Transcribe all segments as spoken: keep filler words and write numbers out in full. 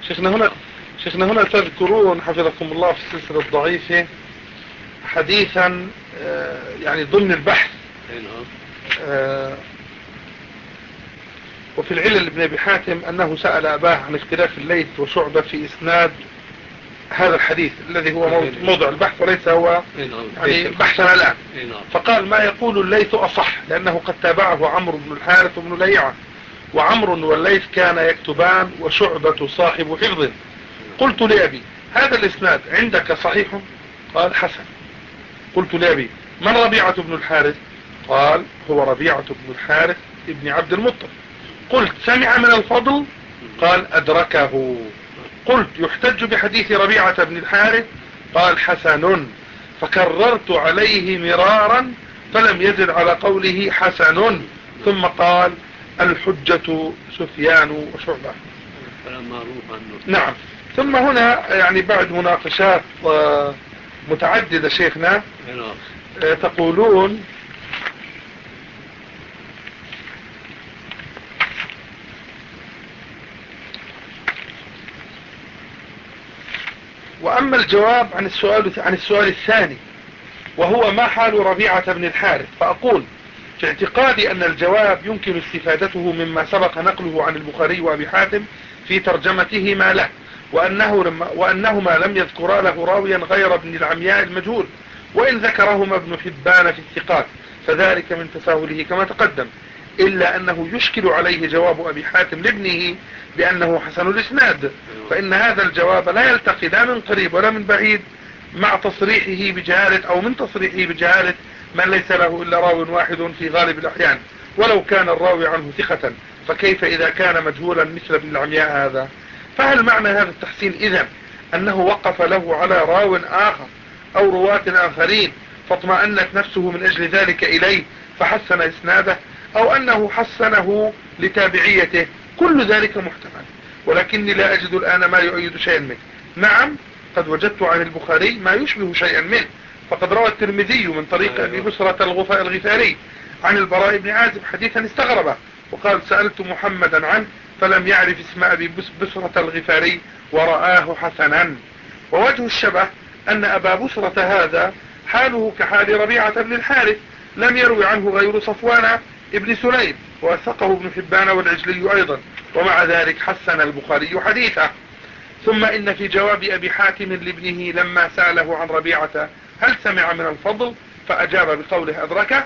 شيخنا هنا شيخنا هنا تذكرون حفظكم الله في السلسلة الضعيفة حديثا يعني ضمن البحث وفي العلل ابن ابي حاتم انه سأل اباه عن اختلاف الليث وشعبة في اسناد هذا الحديث الذي هو موضوع البحث وليس هو يعني بحثنا الان. فقال ما يقول الليث اصح لانه قد تابعه عمرو بن الحارث وابن لهيعة، وعمرو والليث كان يكتبان وشعبة صاحب حفظ. قلت لأبي هذا الاسناد عندك صحيح؟ قال حسن. قلت لأبي من ربيعة بن الحارث؟ قال هو ربيعة بن الحارث ابن عبد المطلب. قلت سمع من الفضل؟ قال أدركه. قلت يحتج بحديث ربيعة بن الحارث؟ قال حسن. فكررت عليه مرارا فلم يزد على قوله حسن، ثم قال الحجة سفيان وشعبة. نعم. ثم هنا يعني بعد مناقشات متعددة شيخنا تقولون وأما الجواب عن السؤال عن السؤال الثاني وهو ما حال ربيعة بن الحارث، فأقول في اعتقادي أن الجواب يمكن استفادته مما سبق نقله عن البخاري وأبي حاتم في ترجمتهما له، وأنه لما وأنهما لم يذكرا له راويا غير ابن العمياء المجهول، وإن ذكرهما ابن حبان في الثقات فذلك من تساهله كما تقدم، إلا أنه يشكل عليه جواب أبي حاتم لابنه بأنه حسن الإسناد، فإن هذا الجواب لا يلتقي لا من قريب ولا من بعيد مع تصريحه بجهالة أو من تصريحه بجهالة من ليس له إلا راو واحد في غالب الأحيان ولو كان الراوي عنه ثقة، فكيف إذا كان مجهولا مثل ابن العمياء هذا؟ فهل معنى هذا التحسين إذن أنه وقف له على راو آخر أو رواة آخرين فاطمأنت نفسه من أجل ذلك إليه فحسن إسناده، أو أنه حسنه لتابعيته؟ كل ذلك محتمل، ولكني لا أجد الآن ما يؤيد شيئا منه. نعم قد وجدت عن البخاري ما يشبه شيئا منه، فقد روى الترمذي من طريق أبي بسرة الغفاري عن البراء بن عازب حديثا استغربه، وقال سألت محمدا عنه فلم يعرف اسم أبي بسرة الغفاري ورآه حسنا. ووجه الشبه أن أبا بسرة هذا حاله كحال ربيعة بن الحارث، لم يروي عنه غير صفوان ابن سليم وثقه ابن حبان والعجلي أيضا، ومع ذلك حسن البخاري حديثه. ثم إن في جواب أبي حاتم لابنه لما سأله عن ربيعة هل سمع من الفضل فأجاب بقوله أدركه،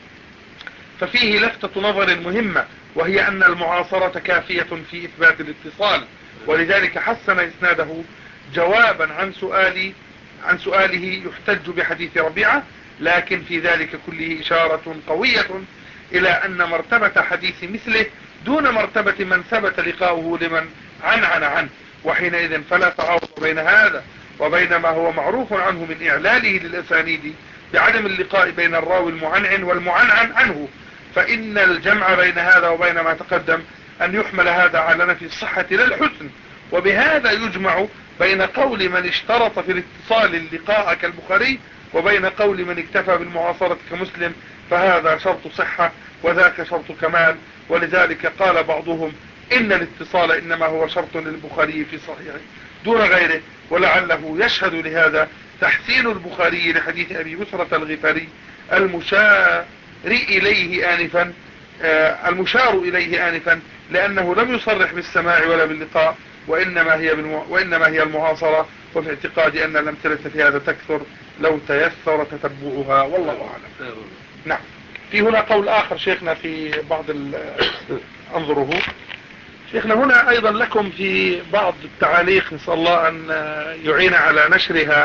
ففيه لفتة نظر مهمة، وهي أن المعاصرة كافية في إثبات الاتصال، ولذلك حسن إسناده جوابا عن سؤالي عن سؤاله يحتج بحديث ربيعة، لكن في ذلك كله إشارة قوية إلى أن مرتبة حديث مثله دون مرتبة من ثبت لقاؤه لمن عنعن عنه، وحينئذ فلا تعارض بين هذا وبين ما هو معروف عنه من إعلاله للأسانيد بعدم اللقاء بين الراوي المعنعن والمعنعن عنه، فإن الجمع بين هذا وبين ما تقدم أن يحمل هذا على نفي الصحة للحسن، وبهذا يجمع بين قول من اشترط في الاتصال اللقاء كالبخاري وبين قول من اكتفى بالمعاصرة كمسلم، فهذا شرط صحة وذاك شرط كمال. ولذلك قال بعضهم إن الاتصال إنما هو شرط للبخاري في صحيحه دون غيره، ولعله يشهد لهذا تحسين البخاري لحديث أبي بسرة الغفاري المشار إليه آنفا آه المشار إليه آنفا لأنه لم يصرح بالسماع ولا باللقاء، وإنما هي, بالمع... وإنما هي المعاصرة، وفي اعتقادي أن الأمثلة في هذا تكثر لو تيسر تتبعها، والله أعلم. نعم. في هنا قول آخر شيخنا في بعض أنظره شيخنا هنا أيضا لكم في بعض التعاليق، نسأل الله أن يعين على نشرها،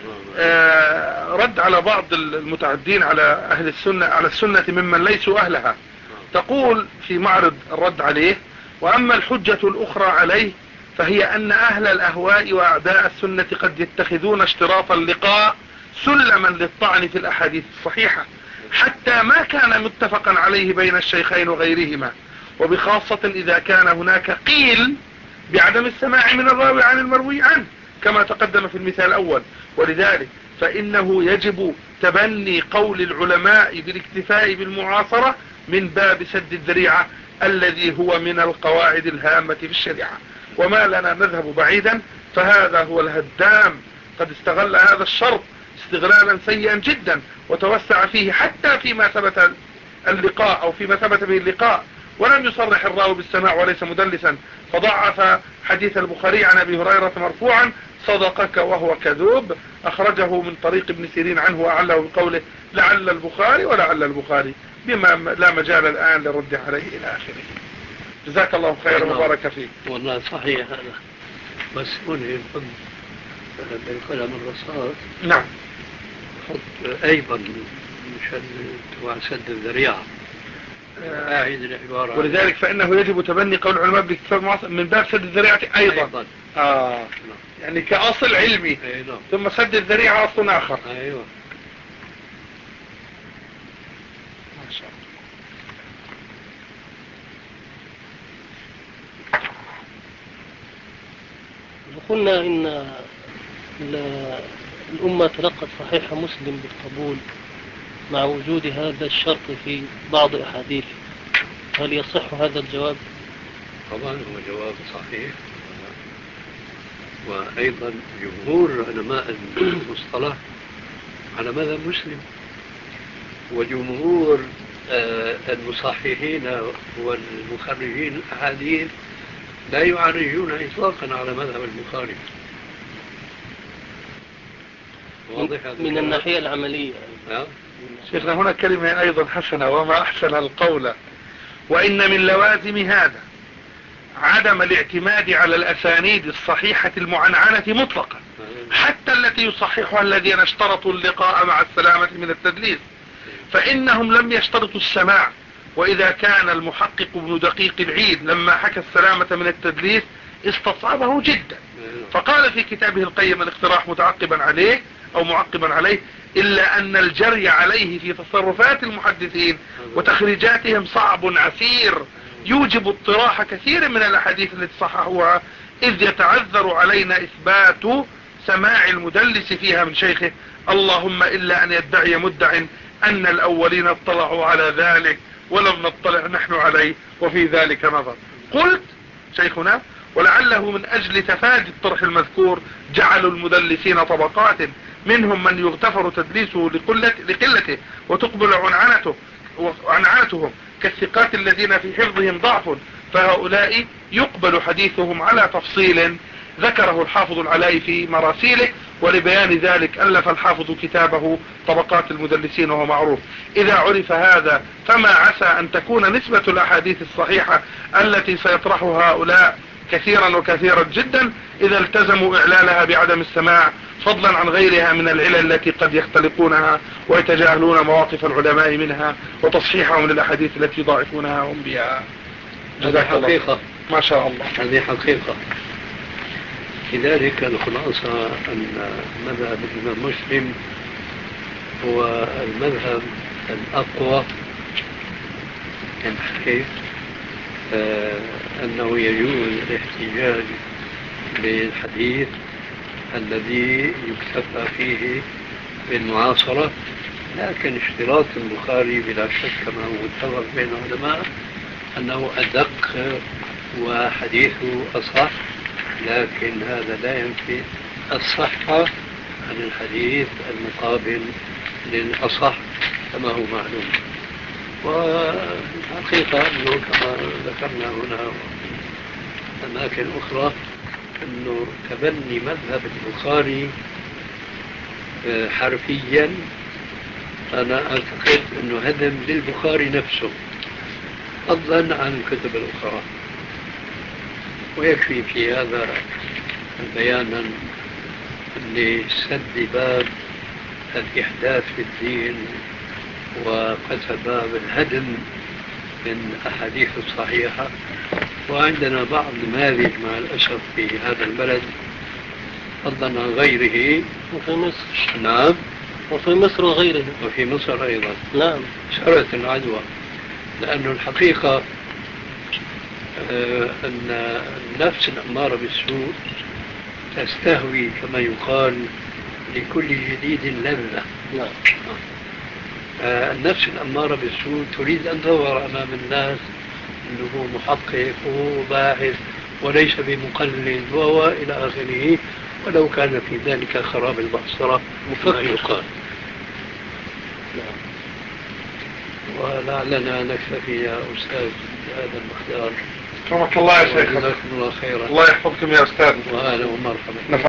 رد على بعض المتعدين على أهل السنة على السنة ممن ليسوا أهلها. تقول في معرض الرد عليه: وأما الحجة الأخرى عليه فهي أن أهل الأهواء وأعداء السنة قد يتخذون اشتراط اللقاء سلما للطعن في الأحاديث الصحيحة حتى ما كان متفقا عليه بين الشيخين وغيرهما، وبخاصة إذا كان هناك قيل بعدم السماع من الراوي عن المروي عنه كما تقدم في المثال الأول. ولذلك فإنه يجب تبني قول العلماء بالاكتفاء بالمعاصرة من باب سد الذريعة الذي هو من القواعد الهامة في الشريعة. وما لنا نذهب بعيدا، فهذا هو الهدام قد استغل هذا الشرط استغلالا سيئا جدا وتوسع فيه حتى فيما ثبت اللقاء أو فيما ثبت به اللقاء، ولم يصرح الراوي بالسماع وليس مدلسا، فضعف حديث البخاري عن أبي هريرة مرفوعا: صدقك وهو كذوب، أخرجه من طريق ابن سيرين عنه وأعله بقوله: لعل البخاري ولعل البخاري، بما لا مجال الآن للرد عليه إلى آخره. جزاك الله خيرا وبارك فيك. والله صحيح هذا، بس هنا يحط بالقلم الرصاص. نعم. حط أيضا مشان تبع سد الذريعة. أعيد العبارة. ولذلك فإنه يجب تبني قول العلماء بالاكتفاء من باب سد الذريعة أيضا. أيضا. آه. يعني كأصل علمي. أيضا. ثم سد الذريعة أصل آخر. أيوة. ما شاء الله. قلنا إن الأمة تلقت صحيح مسلم بالقبول مع وجود هذا الشرط في بعض أحاديث، هل يصح هذا الجواب؟ طبعا هو جواب صحيح، وأيضا جمهور علماء المصطلح على مذهب مسلم، وجمهور المصححين والمخرجين الأحاديث لا يعرجون إطلاقا على مذهب البخاري. من الناحية العملية. أه؟ شيخنا هنا كلمة أيضا حسنة: وما أحسن القول. وإن من لوازم هذا عدم الاعتماد على الأسانيد الصحيحة المعنعنة مطلقا، حتى التي يصححها الذين اشترطوا اللقاء مع السلامة من التدليس، فإنهم لم يشترطوا السماع. وإذا كان المحقق ابن دقيق العيد لما حكى السلامة من التدليس استصعبه جدا، فقال في كتابه القيم الاقتراح متعقبا عليه أو معقبا عليه: إلا أن الجري عليه في تصرفات المحدثين وتخريجاتهم صعب عسير، يوجب اضطراح كثير من الأحاديث التي صححوها، إذ يتعذر علينا إثبات سماع المدلس فيها من شيخه، اللهم إلا أن يدعي مدع أن الأولين اطلعوا على ذلك ولم نطلع نحن عليه، وفي ذلك نظر. قلت شيخنا: ولعله من أجل تفادي الطرح المذكور جعلوا المدلسين طبقات، منهم من يغتفر تدليسه لقلة لقلته وتقبل عنعنته وعنعنتهم كالثقات الذين في حفظهم ضعف، فهؤلاء يقبل حديثهم على تفصيل ذكره الحافظ العلائي في مراسيله، ولبيان ذلك ألف الحافظ كتابه طبقات المدلسين وهو معروف. إذا عرف هذا فما عسى أن تكون نسبة الأحاديث الصحيحة التي سيطرحها هؤلاء كثيرا وكثيرا جدا إذا التزموا إعلانها بعدم السماع، فضلا عن غيرها من العلل التي قد يختلقونها ويتجاهلون مواقف العلماء منها وتصحيحهم للأحاديث التي يضاعفونها هم بها. هذه حقيقة. ما شاء الله. هذه حقيقة. لذلك الخلاصة أن مذهب الإمام مسلم هو المذهب الأقوى من حيث آه أنه يجوز الاحتجاج بالحديث الذي يكتفى فيه بالمعاصرة، لكن اشتراط البخاري بلا شك كما هو متفق بين العلماء أنه أدق وحديثه أصح، لكن هذا لا ينفي الصحة عن الحديث المقابل للأصح كما هو معلوم. والحقيقة أنه كما ذكرنا هنا أماكن أخرى أنه تبني مذهب البخاري حرفيا أنا أعتقد أنه هدم للبخاري نفسه فضلا عن الكتب الأخرى. ويكفي في هذا بيانا لسد باب الإحداث في الدين وقتل باب الهدم من أحاديث الصحيحة. وعندنا بعض نماذج مع الأسف في هذا البلد فضلا عن غيره. وفي مصر. نعم. وفي مصر وغيره. وفي مصر أيضا. نعم. سرت العدوى، لأن الحقيقة آه أن النفس الأمارة بالسوء تستهوي كما يقال لكل جديد لذة. نعم. آه النفس الأمارة بالسوء تريد أن تظهر أمام الناس أنه محقق وباحث وليس بمقلد وهو إلى آخره، ولو كان في ذلك خراب المعصرة كما يقال. ولعلنا نكتفي يا أستاذ بهذا المقدار. كرمك الله يا شيخ. جزاكم الله خيرا. الله يحفظكم يا أستاذ. وأهلا ومرحبا.